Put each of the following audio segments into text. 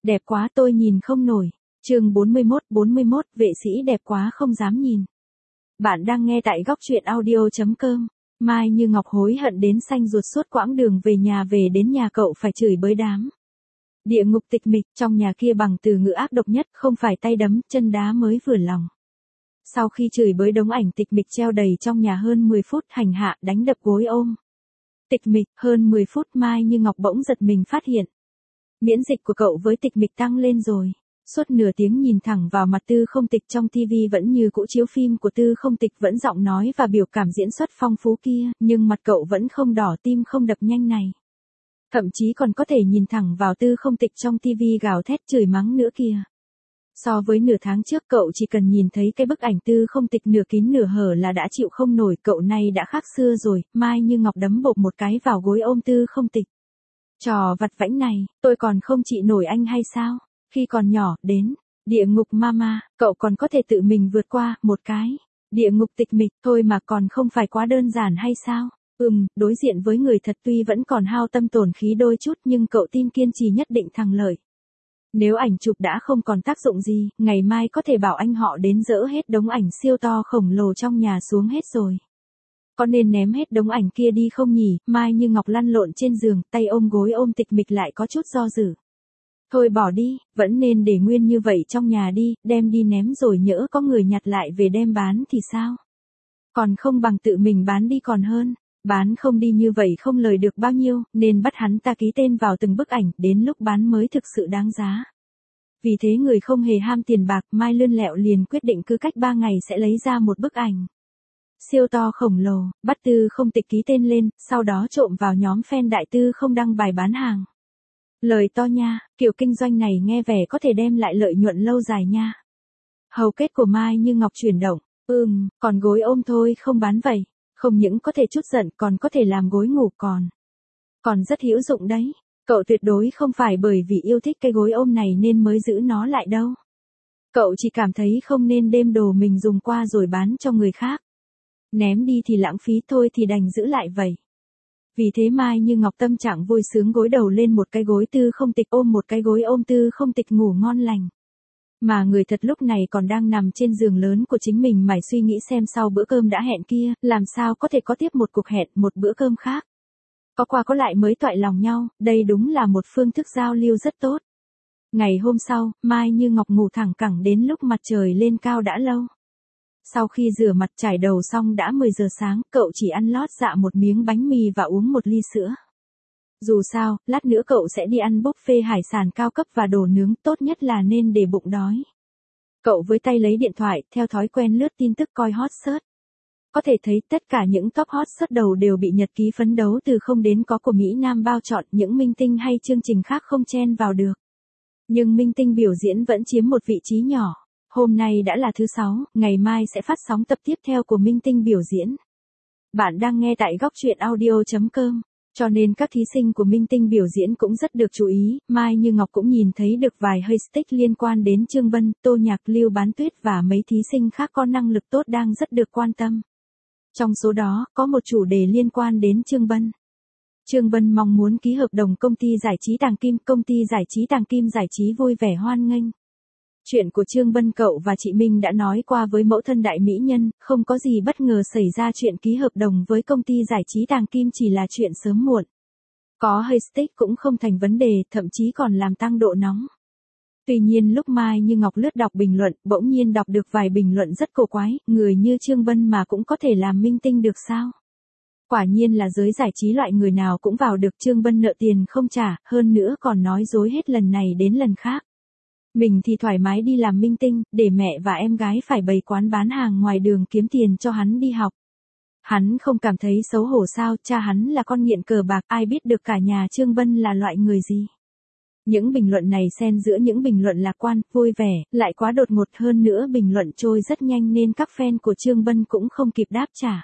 Đẹp quá tôi nhìn không nổi. Chương 41, vệ sĩ đẹp quá không dám nhìn. Bạn đang nghe tại góc truyện audio.com. Mai Như Ngọc hối hận đến xanh ruột suốt quãng đường về đến nhà cậu phải chửi bới đám. Địa ngục tịch mịch, trong nhà kia bằng từ ngữ ác độc nhất, không phải tay đấm, chân đá mới vừa lòng. Sau khi chửi bới đống ảnh tịch mịch treo đầy trong nhà hơn 10 phút hành hạ đánh đập gối ôm. Tịch mịch, hơn 10 phút Mai Như Ngọc bỗng giật mình phát hiện. Miễn dịch của cậu với tịch mịch tăng lên rồi. Suốt nửa tiếng nhìn thẳng vào mặt Tư Không Tịch trong TV vẫn như cũ chiếu phim của Tư Không Tịch vẫn giọng nói và biểu cảm diễn xuất phong phú kia, nhưng mặt cậu vẫn không đỏ tim không đập nhanh này. Thậm chí còn có thể nhìn thẳng vào Tư Không Tịch trong TV gào thét chửi mắng nữa kìa. So với nửa tháng trước cậu chỉ cần nhìn thấy cái bức ảnh Tư Không Tịch nửa kín nửa hở là đã chịu không nổi, cậu này đã khác xưa rồi. Mai Như Ngọc đấm bộp một cái vào gối ôm Tư Không Tịch. Trò vặt vãnh này, tôi còn không trị nổi anh hay sao? Khi còn nhỏ, đến địa ngục mama, cậu còn có thể tự mình vượt qua một cái địa ngục tịch mịch thôi mà còn không phải quá đơn giản hay sao? Đối diện với người thật tuy vẫn còn hao tâm tổn khí đôi chút nhưng cậu tin kiên trì nhất định thắng lợi. Nếu ảnh chụp đã không còn tác dụng gì, ngày mai có thể bảo anh họ đến dỡ hết đống ảnh siêu to khổng lồ trong nhà xuống hết rồi. Có nên ném hết đống ảnh kia đi không nhỉ? Mai Như Ngọc lăn lộn trên giường, tay ôm gối ôm tịch mịch lại có chút do dự. Thôi bỏ đi, vẫn nên để nguyên như vậy trong nhà đi, đem đi ném rồi nhỡ có người nhặt lại về đem bán thì sao? Còn không bằng tự mình bán đi còn hơn. Bán không đi như vậy không lời được bao nhiêu, nên bắt hắn ta ký tên vào từng bức ảnh, đến lúc bán mới thực sự đáng giá. Vì thế người không hề ham tiền bạc, Mai lươn lẹo liền quyết định cứ cách 3 ngày sẽ lấy ra một bức ảnh siêu to khổng lồ, bắt Tư Không Tịch ký tên lên, sau đó trộm vào nhóm fan đại Tư Không đăng bài bán hàng. Lời to nha, kiểu kinh doanh này nghe vẻ có thể đem lại lợi nhuận lâu dài nha. Hầu kết của Mai Như Ngọc chuyển động, còn gối ôm thôi không bán vậy. Không những có thể chút giận còn có thể làm gối ngủ còn rất hữu dụng đấy. Cậu tuyệt đối không phải bởi vì yêu thích cái gối ôm này nên mới giữ nó lại đâu. Cậu chỉ cảm thấy không nên đem đồ mình dùng qua rồi bán cho người khác. Ném đi thì lãng phí thôi thì đành giữ lại vậy. Vì thế Mai Như Ngọc tâm trạng vui sướng gối đầu lên một cái gối Tư Không Tịch ôm một cái gối ôm Tư Không Tịch ngủ ngon lành. Mà người thật lúc này còn đang nằm trên giường lớn của chính mình mải suy nghĩ xem sau bữa cơm đã hẹn kia, làm sao có thể có tiếp một cuộc hẹn, một bữa cơm khác. Có qua có lại mới toại lòng nhau, đây đúng là một phương thức giao lưu rất tốt. Ngày hôm sau, Mai Như Ngọc ngủ thẳng cẳng đến lúc mặt trời lên cao đã lâu. Sau khi rửa mặt chải đầu xong đã 10 giờ sáng, cậu chỉ ăn lót dạ một miếng bánh mì và uống một ly sữa. Dù sao, lát nữa cậu sẽ đi ăn buffet hải sản cao cấp và đồ nướng, tốt nhất là nên để bụng đói. Cậu với tay lấy điện thoại, theo thói quen lướt tin tức coi hot search. Có thể thấy tất cả những top hot search đầu đều bị nhật ký phấn đấu từ không đến có của Mỹ Nam bao trọn, những minh tinh hay chương trình khác không chen vào được. Nhưng minh tinh biểu diễn vẫn chiếm một vị trí nhỏ. Hôm nay đã là thứ 6, ngày mai sẽ phát sóng tập tiếp theo của minh tinh biểu diễn. Bạn đang nghe tại góc truyện audio.com. Cho nên các thí sinh của minh tinh biểu diễn cũng rất được chú ý, Mai Như Ngọc cũng nhìn thấy được vài hashtag liên quan đến Chương Bân, Tô Nhạc, Lưu Bán Tuyết và mấy thí sinh khác có năng lực tốt đang rất được quan tâm. Trong số đó, có một chủ đề liên quan đến Chương Bân. Chương Bân mong muốn ký hợp đồng công ty giải trí Tàng Kim, công ty giải trí Tàng Kim giải trí vui vẻ hoan nghênh. Chuyện của Chương Bân cậu và chị Minh đã nói qua với mẫu thân đại mỹ nhân, không có gì bất ngờ xảy ra, chuyện ký hợp đồng với công ty giải trí Tàng Kim chỉ là chuyện sớm muộn. Có hashtag cũng không thành vấn đề, thậm chí còn làm tăng độ nóng. Tuy nhiên lúc Mai Như Ngọc lướt đọc bình luận, bỗng nhiên đọc được vài bình luận rất cổ quái, người như Chương Bân mà cũng có thể làm minh tinh được sao? Quả nhiên là giới giải trí loại người nào cũng vào được. Chương Bân nợ tiền không trả, hơn nữa còn nói dối hết lần này đến lần khác. Mình thì thoải mái đi làm minh tinh, để mẹ và em gái phải bày quán bán hàng ngoài đường kiếm tiền cho hắn đi học. Hắn không cảm thấy xấu hổ sao? Cha hắn là con nghiện cờ bạc, ai biết được cả nhà Chương Bân là loại người gì. Những bình luận này xen giữa những bình luận lạc quan, vui vẻ, lại quá đột ngột, hơn nữa bình luận trôi rất nhanh nên các fan của Chương Bân cũng không kịp đáp trả.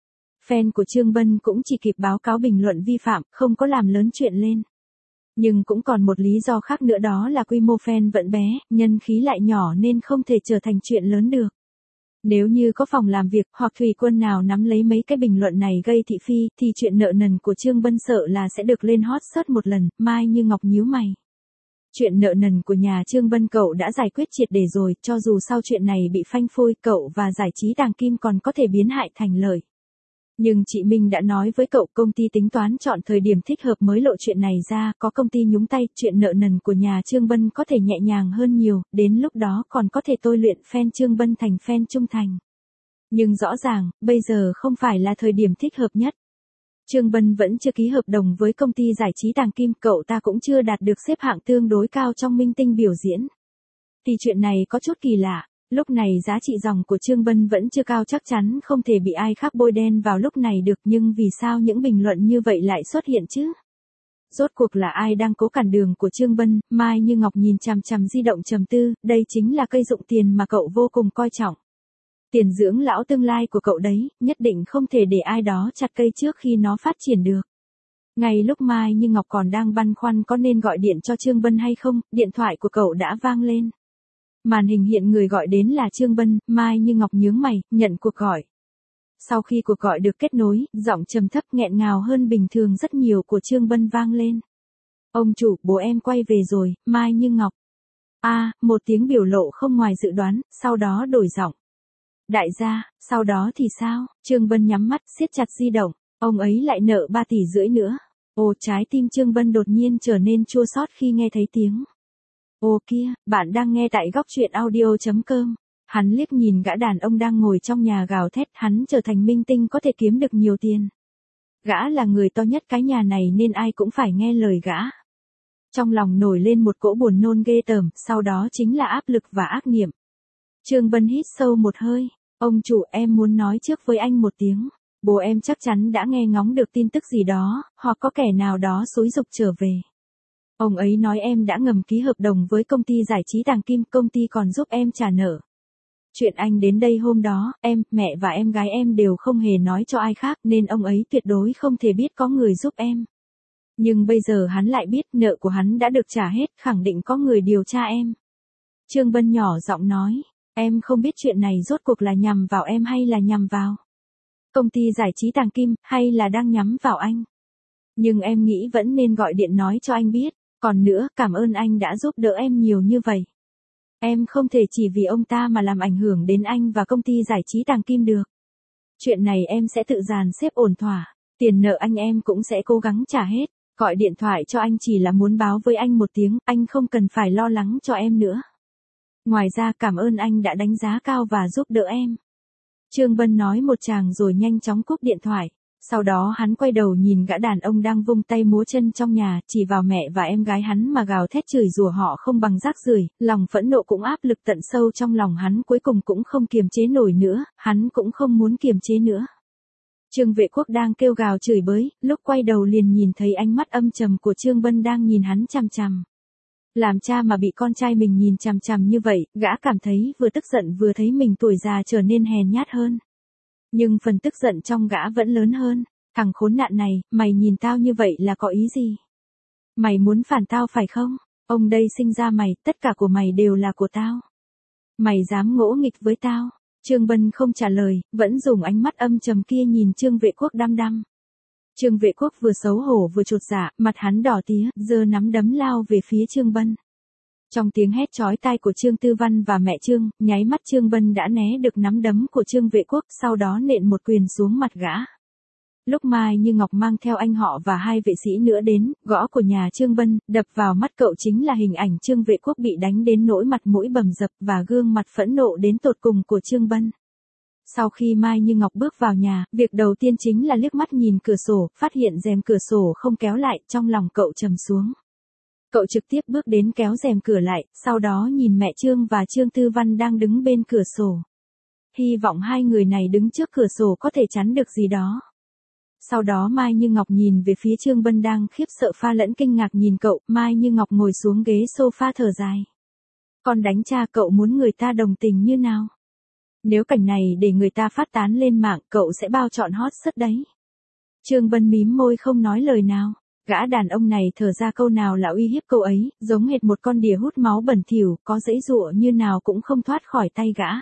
Fan của Chương Bân cũng chỉ kịp báo cáo bình luận vi phạm, không có làm lớn chuyện lên. Nhưng cũng còn một lý do khác nữa, đó là quy mô fan vẫn bé, nhân khí lại nhỏ nên không thể trở thành chuyện lớn được. Nếu như có phòng làm việc hoặc thủy quân nào nắm lấy mấy cái bình luận này gây thị phi, thì chuyện nợ nần của Chương Bân sợ là sẽ được lên hot search một lần. Mai Như Ngọc nhíu mày. Chuyện nợ nần của nhà Trương Bân cậu đã giải quyết triệt để rồi, cho dù sau chuyện này bị phanh phui, cậu và giải trí Tàng Kim còn có thể biến hại thành lợi. Nhưng chị Minh đã nói với cậu công ty tính toán chọn thời điểm thích hợp mới lộ chuyện này ra, có công ty nhúng tay, chuyện nợ nần của nhà Trương Bân có thể nhẹ nhàng hơn nhiều, đến lúc đó còn có thể tôi luyện fan Trương Bân thành fan trung thành. Nhưng rõ ràng, bây giờ không phải là thời điểm thích hợp nhất. Trương Bân vẫn chưa ký hợp đồng với công ty giải trí Tàng Kim, cậu ta cũng chưa đạt được xếp hạng tương đối cao trong minh tinh biểu diễn. Thì chuyện này có chút kỳ lạ, lúc này giá trị dòng của Trương Bân vẫn chưa cao, chắc chắn không thể bị ai khác bôi đen vào lúc này được, nhưng vì sao những bình luận như vậy lại xuất hiện chứ? Rốt cuộc là ai đang cố cản đường của Trương Bân? Mai Như Ngọc nhìn chằm chằm di động trầm tư, đây chính là cây dụng tiền mà cậu vô cùng coi trọng. Tiền dưỡng lão tương lai của cậu đấy, nhất định không thể để ai đó chặt cây trước khi nó phát triển được. Ngay lúc Mai Như Ngọc còn đang băn khoăn có nên gọi điện cho Trương Bân hay không, điện thoại của cậu đã vang lên. Màn hình hiện người gọi đến là Trương Bân, Mai Như Ngọc nhướng mày, nhận cuộc gọi. Sau khi cuộc gọi được kết nối, giọng trầm thấp nghẹn ngào hơn bình thường rất nhiều của Trương Bân vang lên. Ông chủ, bố em quay về rồi, Mai Như Ngọc. Một tiếng biểu lộ không ngoài dự đoán, sau đó đổi giọng. Đại gia, sau đó thì sao? Trương Bân nhắm mắt, siết chặt di động, ông ấy lại nợ 3,5 tỷ nữa. Trái tim Trương Bân đột nhiên trở nên chua xót khi nghe thấy tiếng. Kia, bạn đang nghe tại góc truyện audio.com. Hắn liếc nhìn gã đàn ông đang ngồi trong nhà gào thét, hắn trở thành minh tinh có thể kiếm được nhiều tiền. Gã là người to nhất cái nhà này nên ai cũng phải nghe lời gã. Trong lòng nổi lên một cỗ buồn nôn ghê tởm, sau đó chính là áp lực và ác niệm. Trương Bân hít sâu một hơi, ông chủ, em muốn nói trước với anh một tiếng. Bố em chắc chắn đã nghe ngóng được tin tức gì đó, hoặc có kẻ nào đó xúi giục trở về. Ông ấy nói em đã ngầm ký hợp đồng với công ty giải trí Tàng Kim, công ty còn giúp em trả nợ. Chuyện anh đến đây hôm đó, em, mẹ và em gái em đều không hề nói cho ai khác nên ông ấy tuyệt đối không thể biết có người giúp em. Nhưng bây giờ hắn lại biết nợ của hắn đã được trả hết, khẳng định có người điều tra em. Trương Bân nhỏ giọng nói, em không biết chuyện này rốt cuộc là nhằm vào em hay là nhằm vào công ty giải trí Tàng Kim, hay là đang nhắm vào anh. Nhưng em nghĩ vẫn nên gọi điện nói cho anh biết, còn nữa, cảm ơn anh đã giúp đỡ em nhiều như vậy. Em không thể chỉ vì ông ta mà làm ảnh hưởng đến anh và công ty giải trí Tàng Kim được. Chuyện này em sẽ tự dàn xếp ổn thỏa, tiền nợ anh em cũng sẽ cố gắng trả hết. Gọi điện thoại cho anh chỉ là muốn báo với anh một tiếng, anh không cần phải lo lắng cho em nữa. Ngoài ra cảm ơn anh đã đánh giá cao và giúp đỡ em. Trương Bân nói một tràng rồi nhanh chóng cúp điện thoại. Sau đó hắn quay đầu nhìn gã đàn ông đang vung tay múa chân trong nhà, chỉ vào mẹ và em gái hắn mà gào thét chửi rủa họ không bằng rác rưởi, lòng phẫn nộ cũng áp lực tận sâu trong lòng hắn, cuối cùng cũng không kiềm chế nổi nữa, hắn cũng không muốn kiềm chế nữa. Trương Vệ Quốc đang kêu gào chửi bới, lúc quay đầu liền nhìn thấy ánh mắt âm trầm của Trương Bân đang nhìn hắn chằm chằm. Làm cha mà bị con trai mình nhìn chằm chằm như vậy, gã cảm thấy vừa tức giận vừa thấy mình tuổi già trở nên hèn nhát hơn. Nhưng phần tức giận trong gã vẫn lớn hơn. Thằng khốn nạn này, mày nhìn tao như vậy là có ý gì? Mày muốn phản tao phải không? Ông đây sinh ra mày, tất cả của mày đều là của tao. Mày dám ngỗ nghịch với tao? Trương Bân không trả lời, vẫn dùng ánh mắt âm trầm kia nhìn Trương Vệ Quốc đăm đăm. Trương Vệ Quốc vừa xấu hổ vừa chột dạ, mặt hắn đỏ tía, giơ nắm đấm lao về phía Trương Bân. Trong tiếng hét chói tai của Trương Tư Văn và mẹ Trương, nháy mắt Trương Bân đã né được nắm đấm của Trương Vệ Quốc, sau đó nện một quyền xuống mặt gã. Lúc Mai Như Ngọc mang theo anh họ và 2 vệ sĩ nữa đến, gõ của nhà Trương Bân, đập vào mắt cậu chính là hình ảnh Trương Vệ Quốc bị đánh đến nỗi mặt mũi bầm dập và gương mặt phẫn nộ đến tột cùng của Trương Bân. Sau khi Mai Như Ngọc bước vào nhà, việc đầu tiên chính là liếc mắt nhìn cửa sổ, phát hiện rèm cửa sổ không kéo lại, trong lòng cậu trầm xuống. Cậu trực tiếp bước đến kéo rèm cửa lại, sau đó nhìn mẹ Trương và Trương Tư Văn đang đứng bên cửa sổ. Hy vọng 2 người này đứng trước cửa sổ có thể chắn được gì đó. Sau đó Mai Như Ngọc nhìn về phía Trương Bân đang khiếp sợ pha lẫn kinh ngạc nhìn cậu, Mai Như Ngọc ngồi xuống ghế sofa thở dài. Con đánh cha cậu muốn người ta đồng tình như nào? Nếu cảnh này để người ta phát tán lên mạng, cậu sẽ bao trọn hot search đấy. Trương Bân mím môi không nói lời nào. Gã đàn ông này thở ra câu nào là uy hiếp câu ấy, giống hệt một con đỉa hút máu bẩn thỉu, có giãy giụa như nào cũng không thoát khỏi tay gã.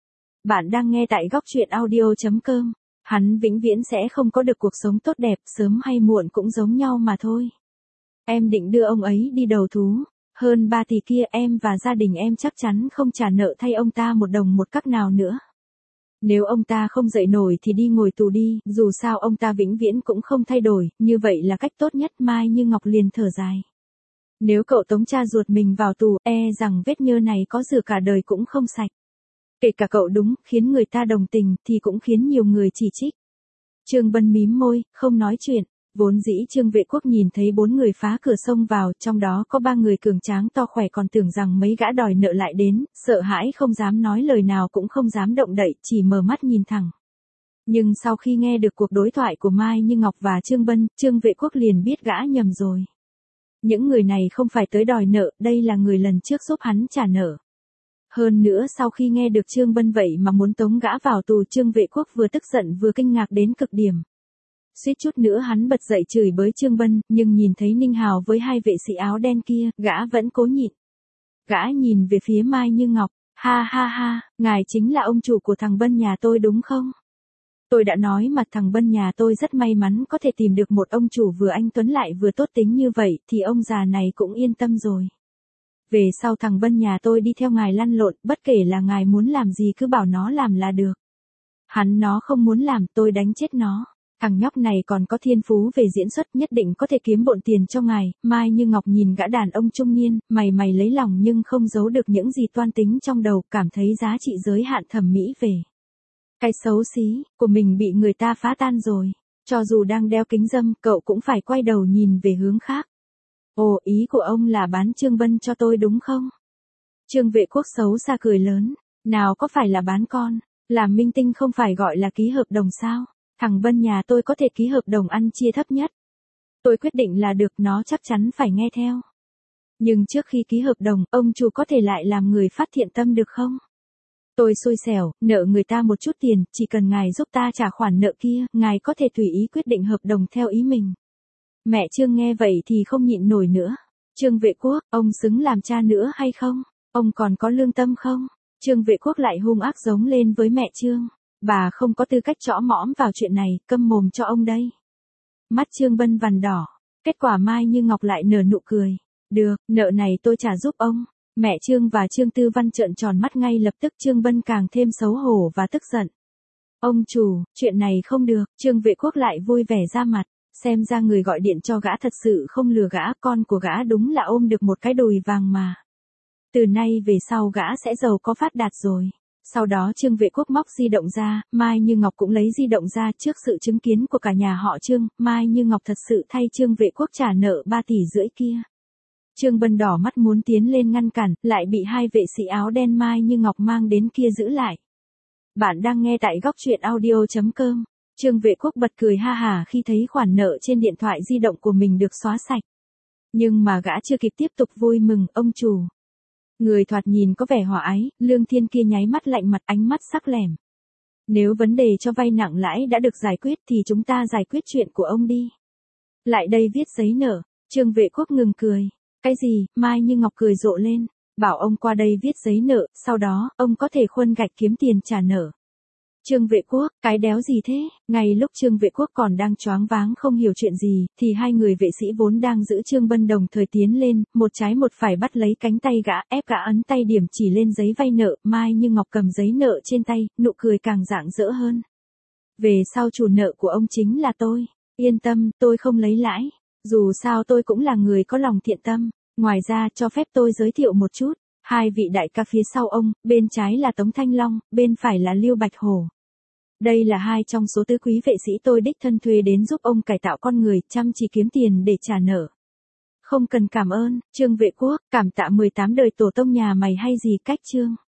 Bạn đang nghe tại góc truyện audio.com. Hắn vĩnh viễn sẽ không có được cuộc sống tốt đẹp, sớm hay muộn cũng giống nhau mà thôi. Em định đưa ông ấy đi đầu thú. Hơn 3 tỷ kia em và gia đình em chắc chắn không trả nợ thay ông ta một đồng một cắc nào nữa. Nếu ông ta không dậy nổi thì đi ngồi tù đi, dù sao ông ta vĩnh viễn cũng không thay đổi, như vậy là cách tốt nhất. Mai Như Ngọc liền thở dài. Nếu cậu tống cha ruột mình vào tù, rằng vết nhơ này có rửa cả đời cũng không sạch. Kể cả cậu đúng, khiến người ta đồng tình, thì cũng khiến nhiều người chỉ trích. Trương Bân mím môi, không nói chuyện. Vốn dĩ Trương Vệ Quốc nhìn thấy 4 người phá cửa xông vào, trong đó có 3 người cường tráng to khỏe, còn tưởng rằng mấy gã đòi nợ lại đến, sợ hãi không dám nói lời nào cũng không dám động đậy, chỉ mở mắt nhìn thẳng. Nhưng sau khi nghe được cuộc đối thoại của Mai Như Ngọc và Trương Bân, Trương Vệ Quốc liền biết gã nhầm rồi. Những người này không phải tới đòi nợ, đây là người lần trước giúp hắn trả nợ. Hơn nữa sau khi nghe được Trương Bân vậy mà muốn tống gã vào tù, Trương Vệ Quốc vừa tức giận vừa kinh ngạc đến cực điểm. Suýt chút nữa hắn bật dậy chửi bới Trương Bân, nhưng nhìn thấy Ninh Hào với 2 vệ sĩ áo đen kia, gã vẫn cố nhịn. Gã nhìn về phía Mai Như Ngọc, ha ha ha, ngài chính là ông chủ của thằng Bân nhà tôi đúng không? Tôi đã nói mà, thằng Bân nhà tôi rất may mắn có thể tìm được một ông chủ vừa anh tuấn lại vừa tốt tính như vậy, thì ông già này cũng yên tâm rồi. Về sau thằng Bân nhà tôi đi theo ngài lăn lộn, bất kể là ngài muốn làm gì cứ bảo nó làm là được. Nó không muốn làm, tôi đánh chết nó. Thằng nhóc này còn có thiên phú về diễn xuất, nhất định có thể kiếm bộn tiền cho ngài. Mai Như Ngọc nhìn gã đàn ông trung niên, mày lấy lòng nhưng không giấu được những gì toan tính trong đầu, cảm thấy giá trị giới hạn thẩm mỹ về. Cái xấu xí của mình bị người ta phá tan rồi. Cho dù đang đeo kính râm, cậu cũng phải quay đầu nhìn về hướng khác. Ồ, ý của ông là bán Trương Bân cho tôi đúng không? Trương Vệ Quốc xấu xa cười lớn. Nào có phải là bán con, làm minh tinh không phải gọi là ký hợp đồng sao? Thằng Bân nhà tôi có thể ký hợp đồng ăn chia thấp nhất. Tôi quyết định là được, nó chắc chắn phải nghe theo. Nhưng trước khi ký hợp đồng, ông chủ có thể lại làm người phát thiện tâm được không? Tôi xui xẻo, nợ người ta một chút tiền, chỉ cần ngài giúp ta trả khoản nợ kia, ngài có thể tùy ý quyết định hợp đồng theo ý mình. Mẹ Trương nghe vậy thì không nhịn nổi nữa. Trương Vệ Quốc, ông xứng làm cha nữa hay không? Ông còn có lương tâm không? Trương Vệ Quốc lại hung ác giống lên với mẹ Trương. Bà không có tư cách chõ mõm vào chuyện này, câm mồm cho ông đây. Mắt Trương Bân vằn đỏ. Kết quả Mai Như Ngọc lại nở nụ cười. Được, nợ này tôi trả giúp ông. Mẹ Trương và Trương Tư Văn trợn tròn mắt ngay lập tức. Trương Bân càng thêm xấu hổ và tức giận. Ông chủ, chuyện này không được. Trương Vệ Quốc lại vui vẻ ra mặt. Xem ra người gọi điện cho gã thật sự không lừa gã, con của gã đúng là ôm được một cái đùi vàng mà. Từ nay về sau gã sẽ giàu có phát đạt rồi. Sau đó Trương Vệ Quốc móc di động ra, Mai Như Ngọc cũng lấy di động ra. Trước sự chứng kiến của cả nhà họ Trương, Mai Như Ngọc thật sự thay Trương Vệ Quốc trả nợ 3,5 tỷ kia. Trương Bân đỏ mắt muốn tiến lên ngăn cản, lại bị 2 vệ sĩ áo đen Mai Như Ngọc mang đến kia giữ lại. Bạn đang nghe tại góc truyện audio.com. Trương Vệ Quốc bật cười ha hả khi thấy khoản nợ trên điện thoại di động của mình được xóa sạch. Nhưng mà gã chưa kịp tiếp tục vui mừng, ông chủ. Người thoạt nhìn có vẻ hòa ái, Lương Thiên kia nháy mắt lạnh mặt, ánh mắt sắc lẻm. Nếu vấn đề cho vay nặng lãi đã được giải quyết thì chúng ta giải quyết chuyện của ông đi. Lại đây viết giấy nợ. Trương Vệ Quốc ngừng cười. Cái gì? Mai Như Ngọc cười rộ lên. Bảo ông qua đây viết giấy nợ, sau đó, ông có thể khuân gạch kiếm tiền trả nợ. Trương Vệ Quốc, cái đéo gì thế? Ngay lúc Trương Vệ Quốc còn đang choáng váng không hiểu chuyện gì, thì 2 người vệ sĩ vốn đang giữ Trương Bân đồng thời tiến lên, một trái một phải bắt lấy cánh tay gã, ép gã ấn tay điểm chỉ lên giấy vay nợ. Mai Như Ngọc cầm giấy nợ trên tay, nụ cười càng rạng rỡ hơn. Về sau chủ nợ của ông chính là tôi. Yên tâm, tôi không lấy lãi. Dù sao tôi cũng là người có lòng thiện tâm. Ngoài ra, cho phép tôi giới thiệu một chút. 2 vị đại ca phía sau ông, bên trái là Tống Thanh Long, bên phải là Lưu Bạch Hổ. Đây là 2 trong số tứ quý vệ sĩ tôi đích thân thuê đến giúp ông cải tạo con người, chăm chỉ kiếm tiền để trả nợ. Không cần cảm ơn, Trương Vệ Quốc, cảm tạ 18 đời tổ tông nhà mày hay gì cách Trương.